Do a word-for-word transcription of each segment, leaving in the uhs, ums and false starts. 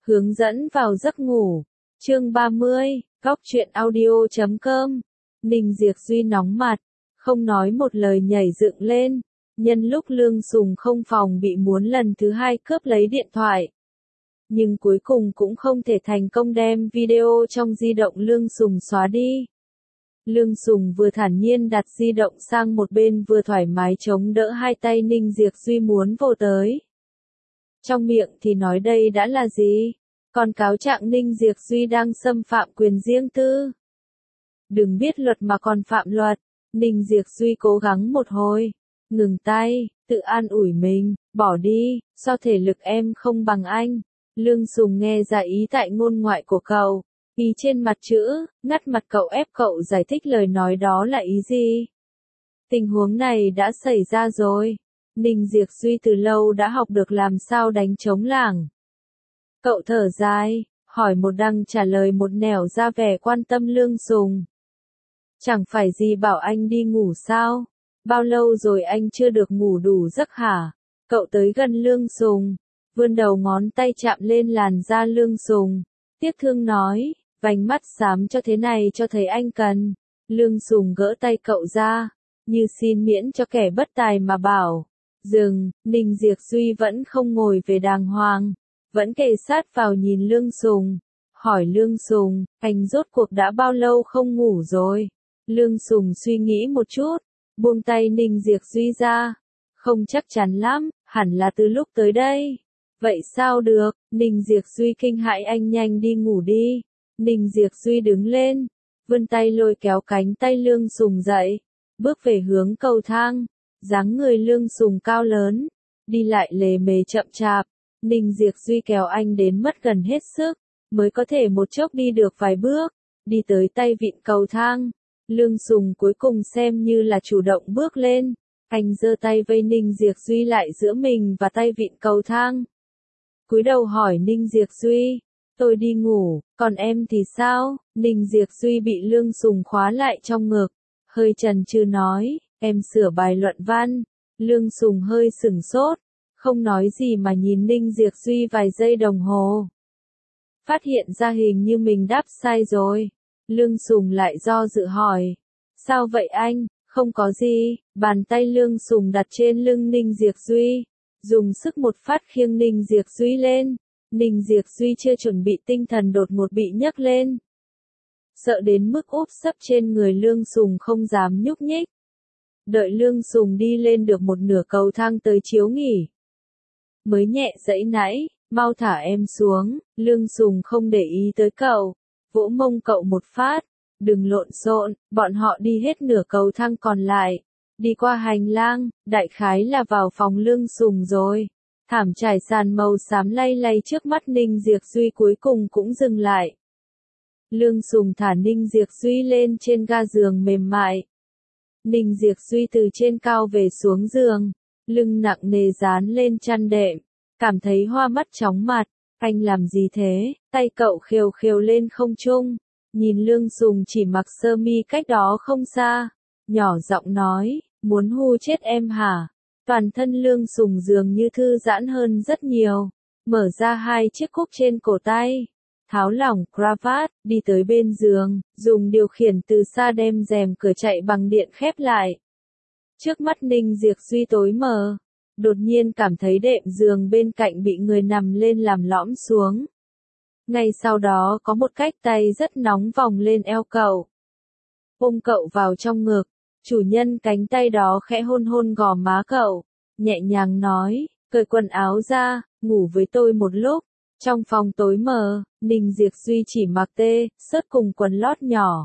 Hướng dẫn vào giấc ngủ. Chương ba mươi, góc truyện audio chấm com. Ninh Diệp Duy nóng mặt, không nói một lời nhảy dựng lên, nhân lúc Lương Sùng không phòng bị muốn lần thứ hai cướp lấy điện thoại. Nhưng cuối cùng cũng không thể thành công đem video trong di động Lương Sùng xóa đi. Lương Sùng vừa thản nhiên đặt di động sang một bên vừa thoải mái chống đỡ hai tay Ninh Diệp Duy muốn vồ tới. Trong miệng thì nói đây đã là gì? Còn cáo trạng Ninh Diệp Duy đang xâm phạm quyền riêng tư. Đừng biết luật mà còn phạm luật. Ninh Diệp Duy cố gắng một hồi, ngừng tay, tự an ủi mình, bỏ đi, do thể lực em không bằng anh. Lương Sùng nghe ra ý tại ngôn ngoại của cậu, ý trên mặt chữ, ngắt mặt cậu ép cậu giải thích lời nói đó là ý gì. Tình huống này đã xảy ra rồi. Ninh Diệp Duy từ lâu đã học được làm sao đánh trống lảng. Cậu thở dài, hỏi một đằng trả lời một nẻo ra vẻ quan tâm Lương Sùng. Chẳng phải gì bảo anh đi ngủ sao? Bao lâu rồi anh chưa được ngủ đủ giấc hả? Cậu tới gần Lương Sùng, vươn đầu ngón tay chạm lên làn da Lương Sùng, tiếc thương nói, vành mắt xám cho thế này cho thấy anh cần. Lương Sùng gỡ tay cậu ra, như xin miễn cho kẻ bất tài mà bảo. Dừng, Ninh Diệp Duy vẫn không ngồi về đàng hoàng, vẫn kề sát vào nhìn Lương Sùng, hỏi Lương Sùng, anh rốt cuộc đã bao lâu không ngủ rồi? Lương Sùng suy nghĩ một chút, buông tay Ninh Diệp Duy ra, không chắc chắn lắm, hẳn là từ lúc tới đây. Vậy sao được? Ninh Diệp Duy kinh hãi, anh nhanh đi ngủ đi. Ninh Diệp Duy đứng lên, vươn tay lôi kéo cánh tay Lương Sùng dậy, bước về hướng cầu thang. Dáng người Lương Sùng cao lớn, đi lại lề mề chậm chạp. Ninh Diệp Duy kéo anh đến mất gần hết sức, mới có thể một chốc đi được vài bước, đi tới tay vịn cầu thang. Lương Sùng cuối cùng xem như là chủ động bước lên, anh giơ tay vây Ninh Diệp Duy lại giữa mình và tay vịn cầu thang. Cúi đầu hỏi Ninh Diệp Duy, tôi đi ngủ, còn em thì sao? Ninh Diệp Duy bị Lương Sùng khóa lại trong ngực, hơi chần chừ nói, em sửa bài luận văn. Lương Sùng hơi sửng sốt, không nói gì mà nhìn Ninh Diệp Duy vài giây đồng hồ. Phát hiện ra hình như mình đáp sai rồi. Lương Sùng lại do dự hỏi, sao vậy anh? Không có gì. Bàn tay Lương Sùng đặt trên lưng Ninh Diệp Duy, dùng sức một phát khiêng Ninh Diệp Duy lên. Ninh Diệp Duy chưa chuẩn bị tinh thần đột ngột bị nhấc lên, sợ đến mức úp sấp trên người Lương Sùng không dám nhúc nhích. Đợi Lương Sùng đi lên được một nửa cầu thang tới chiếu nghỉ, mới nhẹ giãy nãy, mau thả em xuống. Lương Sùng không để ý tới cậu, vỗ mông cậu một phát, đừng lộn xộn. Bọn họ đi hết nửa cầu thang còn lại, đi qua hành lang, đại khái là vào phòng Lương Sùng rồi. Thảm trải sàn màu xám lay lay trước mắt Ninh Diệp Duy cuối cùng cũng dừng lại. Lương Sùng thả Ninh Diệp Duy lên trên ga giường mềm mại. Ninh Diệp Duy từ trên cao về xuống giường, lưng nặng nề dán lên chăn đệm, cảm thấy hoa mắt chóng mặt. Anh làm gì thế? Tay cậu khều khều lên không trung, nhìn Lương Sùng chỉ mặc sơ mi cách đó không xa, nhỏ giọng nói, muốn hù chết em hả? Toàn thân Lương Sùng dường như thư giãn hơn rất nhiều, mở ra hai chiếc cúc trên cổ tay, tháo lỏng cravat, đi tới bên giường, dùng điều khiển từ xa đem rèm cửa chạy bằng điện khép lại. Trước mắt Ninh Diệp Duy tối mờ, đột nhiên cảm thấy đệm giường bên cạnh bị người nằm lên làm lõm xuống. Ngay sau đó có một cái tay rất nóng vòng lên eo cậu, ôm cậu vào trong ngực. Chủ nhân cánh tay đó khẽ hôn hôn gò má cậu, nhẹ nhàng nói, cởi quần áo ra, ngủ với tôi một lúc. Trong phòng tối mờ, Ninh Diệp Duy chỉ mặc tê, sớt cùng quần lót nhỏ,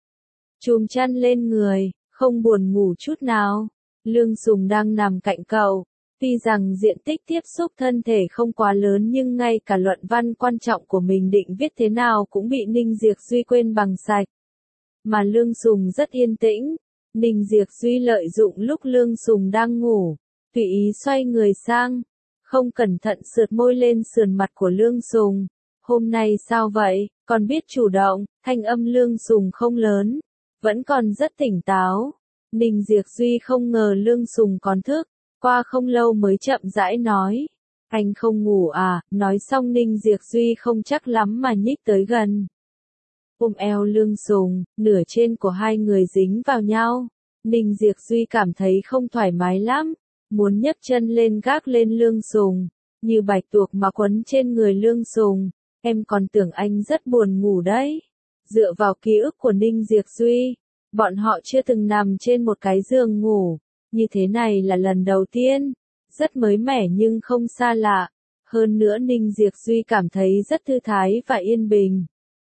chùm chăn lên người, không buồn ngủ chút nào. Lương Sùng đang nằm cạnh cậu, tuy rằng diện tích tiếp xúc thân thể không quá lớn nhưng ngay cả luận văn quan trọng của mình định viết thế nào cũng bị Ninh Diệp Duy quên bằng sạch. Mà Lương Sùng rất yên tĩnh. Ninh Diệp Duy lợi dụng lúc Lương Sùng đang ngủ, tùy ý xoay người sang, không cẩn thận sượt môi lên sườn mặt của Lương Sùng. Hôm nay sao vậy, còn biết chủ động? Thanh âm Lương Sùng không lớn, vẫn còn rất tỉnh táo. Ninh Diệp Duy không ngờ Lương Sùng còn thức, qua không lâu mới chậm rãi nói, Anh không ngủ à, nói xong Ninh Diệp Duy không chắc lắm mà nhích tới gần. Ôm eo Lương Sùng, nửa trên của hai người dính vào nhau. Ninh Diệp Duy cảm thấy không thoải mái lắm, muốn nhấc chân lên gác lên Lương Sùng, như bạch tuộc mà quấn trên người Lương Sùng. Em còn tưởng anh rất buồn ngủ đấy. Dựa vào ký ức của Ninh Diệp Duy, bọn họ chưa từng nằm trên một cái giường ngủ, như thế này là lần đầu tiên, rất mới mẻ nhưng không xa lạ. Hơn nữa Ninh Diệp Duy cảm thấy rất thư thái và yên bình.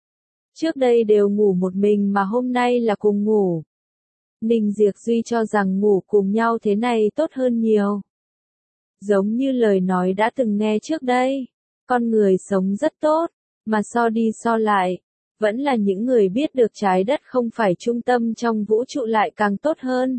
Trước đây đều ngủ một mình mà hôm nay là cùng ngủ. Ninh Diệp Duy cho rằng ngủ cùng nhau thế này tốt hơn nhiều. Giống như lời nói đã từng nghe trước đây, con người sống rất tốt, mà so đi so lại, vẫn là những người biết được trái đất không phải trung tâm trong vũ trụ lại càng tốt hơn.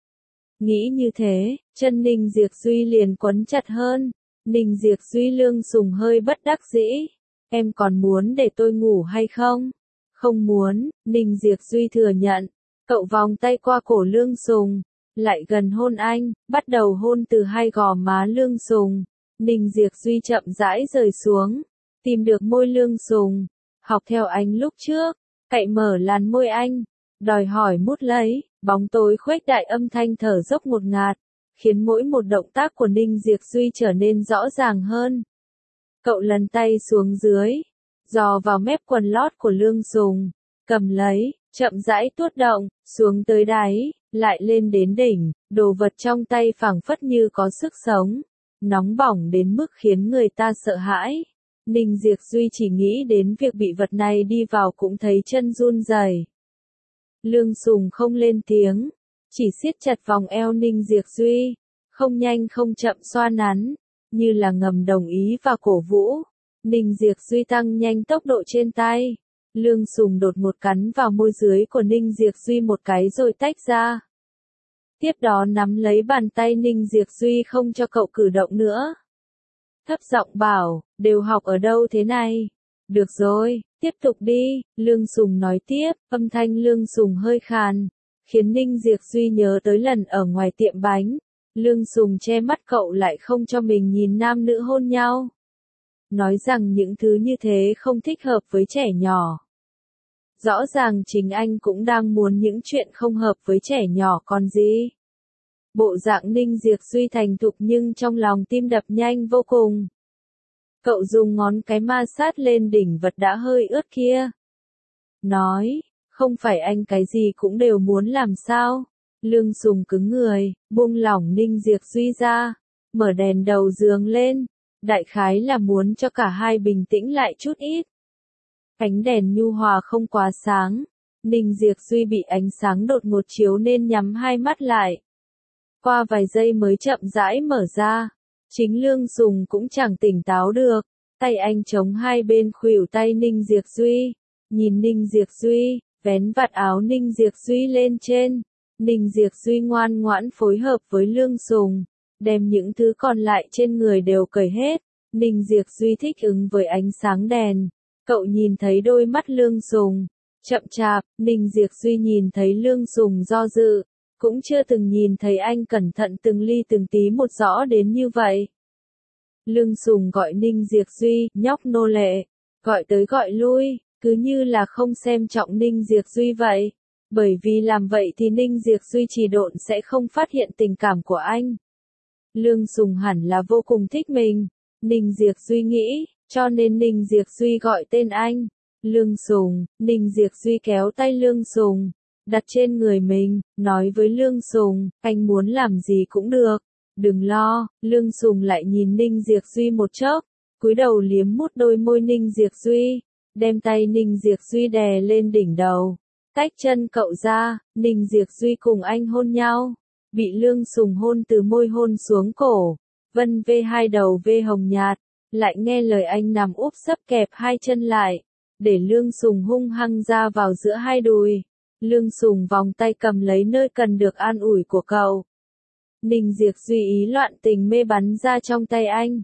Nghĩ như thế, chân Ninh Diệp Duy liền quấn chặt hơn. Ninh Diệp Duy Lương Sùng hơi bất đắc dĩ. Em còn muốn để tôi ngủ hay không? Không muốn, Ninh Diệp Duy thừa nhận. Cậu vòng tay qua cổ Lương Sùng, lại gần hôn anh, bắt đầu hôn từ hai gò má Lương Sùng. Ninh Diệp Duy chậm rãi rời xuống, tìm được môi Lương Sùng, học theo anh lúc trước, cậy mở làn môi anh, đòi hỏi mút lấy, bóng tối khuếch đại âm thanh thở dốc ngột ngạt, khiến mỗi một động tác của Ninh Diệp Duy trở nên rõ ràng hơn. Cậu lần tay xuống dưới, dò vào mép quần lót của Lương Sùng, cầm lấy, chậm rãi tuốt động, xuống tới đáy, lại lên đến đỉnh, đồ vật trong tay phảng phất như có sức sống, nóng bỏng đến mức khiến người ta sợ hãi. Ninh Diệp Duy chỉ nghĩ đến việc bị vật này đi vào cũng thấy chân run rẩy. Lương Sùng không lên tiếng, chỉ siết chặt vòng eo Ninh Diệp Duy, không nhanh không chậm xoa nắn, như là ngầm đồng ý và cổ vũ. Ninh Diệp Duy tăng nhanh tốc độ trên tay. Lương Sùng đột ngột cắn vào môi dưới của Ninh Diệp Duy một cái rồi tách ra. Tiếp đó nắm lấy bàn tay Ninh Diệp Duy không cho cậu cử động nữa. Thấp giọng bảo, đều học ở đâu thế này? Được rồi, tiếp tục đi, Lương Sùng nói tiếp, âm thanh Lương Sùng hơi khàn, khiến Ninh Diệp Duy nhớ tới lần ở ngoài tiệm bánh. Lương Sùng che mắt cậu lại không cho mình nhìn nam nữ hôn nhau. Nói rằng những thứ như thế không thích hợp với trẻ nhỏ. Rõ ràng chính anh cũng đang muốn những chuyện không hợp với trẻ nhỏ còn gì. Bộ dạng Ninh Diệp Duy thành thục nhưng trong lòng tim đập nhanh vô cùng. Cậu dùng ngón cái ma sát lên đỉnh vật đã hơi ướt kia. Nói, không phải anh cái gì cũng đều muốn làm sao. Lương Sùng cứng người, buông lỏng Ninh Diệp Duy ra, mở đèn đầu giường lên. Đại khái là muốn cho cả hai bình tĩnh lại chút ít. Ánh đèn nhu hòa không quá sáng. Ninh Diệp Duy bị ánh sáng đột ngột chiếu nên nhắm hai mắt lại. Qua vài giây mới chậm rãi mở ra. Chính Lương Sùng cũng chẳng tỉnh táo được. Tay anh chống hai bên khuỷu tay Ninh Diệp Duy. Nhìn Ninh Diệp Duy, vén vạt áo Ninh Diệp Duy lên trên. Ninh Diệp Duy ngoan ngoãn phối hợp với Lương Sùng, đem những thứ còn lại trên người đều cởi hết. Ninh Diệp Duy thích ứng với ánh sáng đèn. Cậu nhìn thấy đôi mắt Lương Sùng. Chậm chạp, Ninh Diệp Duy nhìn thấy Lương Sùng do dự. Cũng chưa từng nhìn thấy anh cẩn thận từng ly từng tí một rõ đến như vậy. Lương Sùng gọi Ninh Diệp Duy, nhóc nô lệ. Gọi tới gọi lui, cứ như là không xem trọng Ninh Diệp Duy vậy. Bởi vì làm vậy thì Ninh Diệp Duy trì độn sẽ không phát hiện tình cảm của anh. Lương Sùng hẳn là vô cùng thích mình. Ninh Diệp Duy nghĩ, cho nên Ninh Diệp Duy gọi tên anh. Lương Sùng, Ninh Diệp Duy kéo tay Lương Sùng, đặt trên người mình, nói với Lương Sùng, anh muốn làm gì cũng được. Đừng lo, Lương Sùng lại nhìn Ninh Diệp Duy một chốc, cúi đầu liếm mút đôi môi Ninh Diệp Duy, đem tay Ninh Diệp Duy đè lên đỉnh đầu. Tách chân cậu ra, Ninh Diệp Duy cùng anh hôn nhau. Bị Lương Sùng hôn từ môi hôn xuống cổ, vân vê hai đầu vê hồng nhạt, lại nghe lời anh nằm úp sấp kẹp hai chân lại, để Lương Sùng hung hăng ra vào giữa hai đùi. Lương Sùng vòng tay cầm lấy nơi cần được an ủi của cậu. Ninh Diệp Duy ý loạn tình mê bắn ra trong tay anh.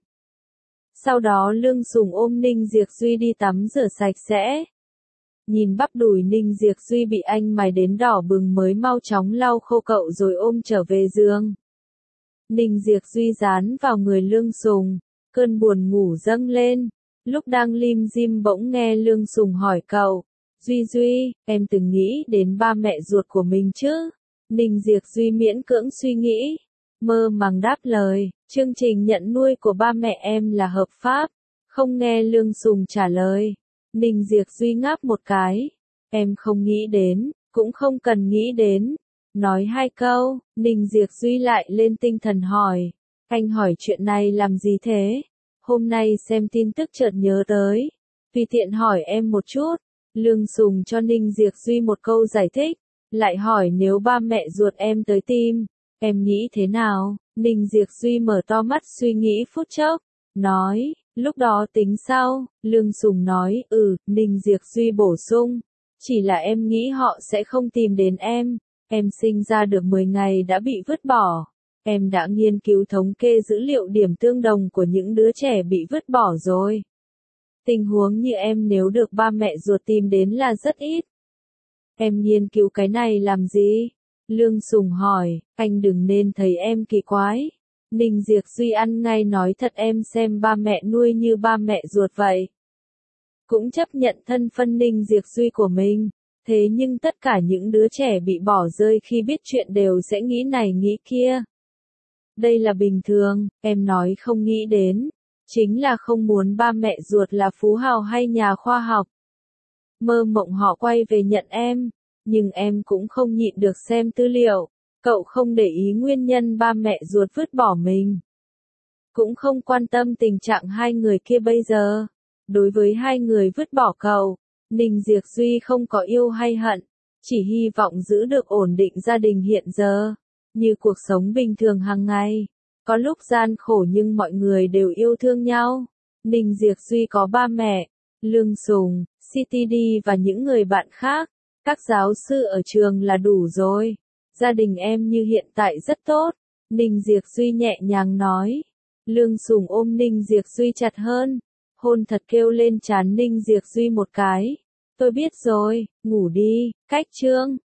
Sau đó Lương Sùng ôm Ninh Diệp Duy đi tắm rửa sạch sẽ. Nhìn bắp đùi Ninh Diệp Duy bị anh mài đến đỏ bừng mới mau chóng lau khô cậu rồi ôm trở về giường. Ninh Diệp Duy dán vào người Lương Sùng, Cơn buồn ngủ dâng lên. Lúc đang lim dim bỗng nghe Lương Sùng hỏi cậu. Duy Duy, em từng nghĩ đến ba mẹ ruột của mình chứ? Ninh Diệp Duy miễn cưỡng suy nghĩ. Mơ màng đáp lời, chương trình nhận nuôi của ba mẹ em là hợp pháp. Không nghe Lương Sùng trả lời. Ninh Diệp Duy ngáp một cái. Em không nghĩ đến, cũng không cần nghĩ đến. Nói hai câu, Ninh Diệp Duy lại lên tinh thần hỏi. Anh hỏi chuyện này làm gì thế? Hôm nay xem tin tức chợt nhớ tới. Vì tiện hỏi em một chút. Lương Sùng cho Ninh Diệp Duy một câu giải thích. Lại hỏi nếu ba mẹ ruột em tới tìm, em nghĩ thế nào? Ninh Diệp Duy mở to mắt suy nghĩ phút chốc. Nói, lúc đó tính sau. Lương Sùng nói, ừ, Ninh Diệp Duy bổ sung. Chỉ là em nghĩ họ sẽ không tìm đến em. Em sinh ra được mười ngày đã bị vứt bỏ. Em đã nghiên cứu thống kê dữ liệu điểm tương đồng của những đứa trẻ bị vứt bỏ rồi. Tình huống như em nếu được ba mẹ ruột tìm đến là rất ít. Em nghiên cứu cái này làm gì? Lương Sùng hỏi, anh đừng nên thấy em kỳ quái. Ninh Diệp Duy ăn ngay nói thật, em xem ba mẹ nuôi như ba mẹ ruột vậy. Cũng chấp nhận thân phân Ninh Diệp Duy của mình. Thế nhưng tất cả những đứa trẻ bị bỏ rơi khi biết chuyện đều sẽ nghĩ này nghĩ kia. Đây là bình thường, em nói không nghĩ đến. Chính là không muốn ba mẹ ruột là phú hào hay nhà khoa học. Mơ mộng họ quay về nhận em. Nhưng em cũng không nhịn được xem tư liệu. Cậu không để ý nguyên nhân ba mẹ ruột vứt bỏ mình. Cũng không quan tâm tình trạng hai người kia bây giờ. Đối với hai người vứt bỏ cậu, Ninh Diệp Duy không có yêu hay hận. Chỉ hy vọng giữ được ổn định gia đình hiện giờ. Như cuộc sống bình thường hàng ngày. Có lúc gian khổ nhưng mọi người đều yêu thương nhau. Ninh Diệp Duy có ba mẹ, Lương Sùng, xê tê đê và những người bạn khác. Các giáo sư ở trường là đủ rồi. Gia đình em như hiện tại rất tốt. Ninh Diệp Duy nhẹ nhàng nói. Lương Sùng ôm Ninh Diệp Duy chặt hơn. Hôn thật kêu lên trán Ninh Diệp Duy một cái. Tôi biết rồi, ngủ đi, cách chương.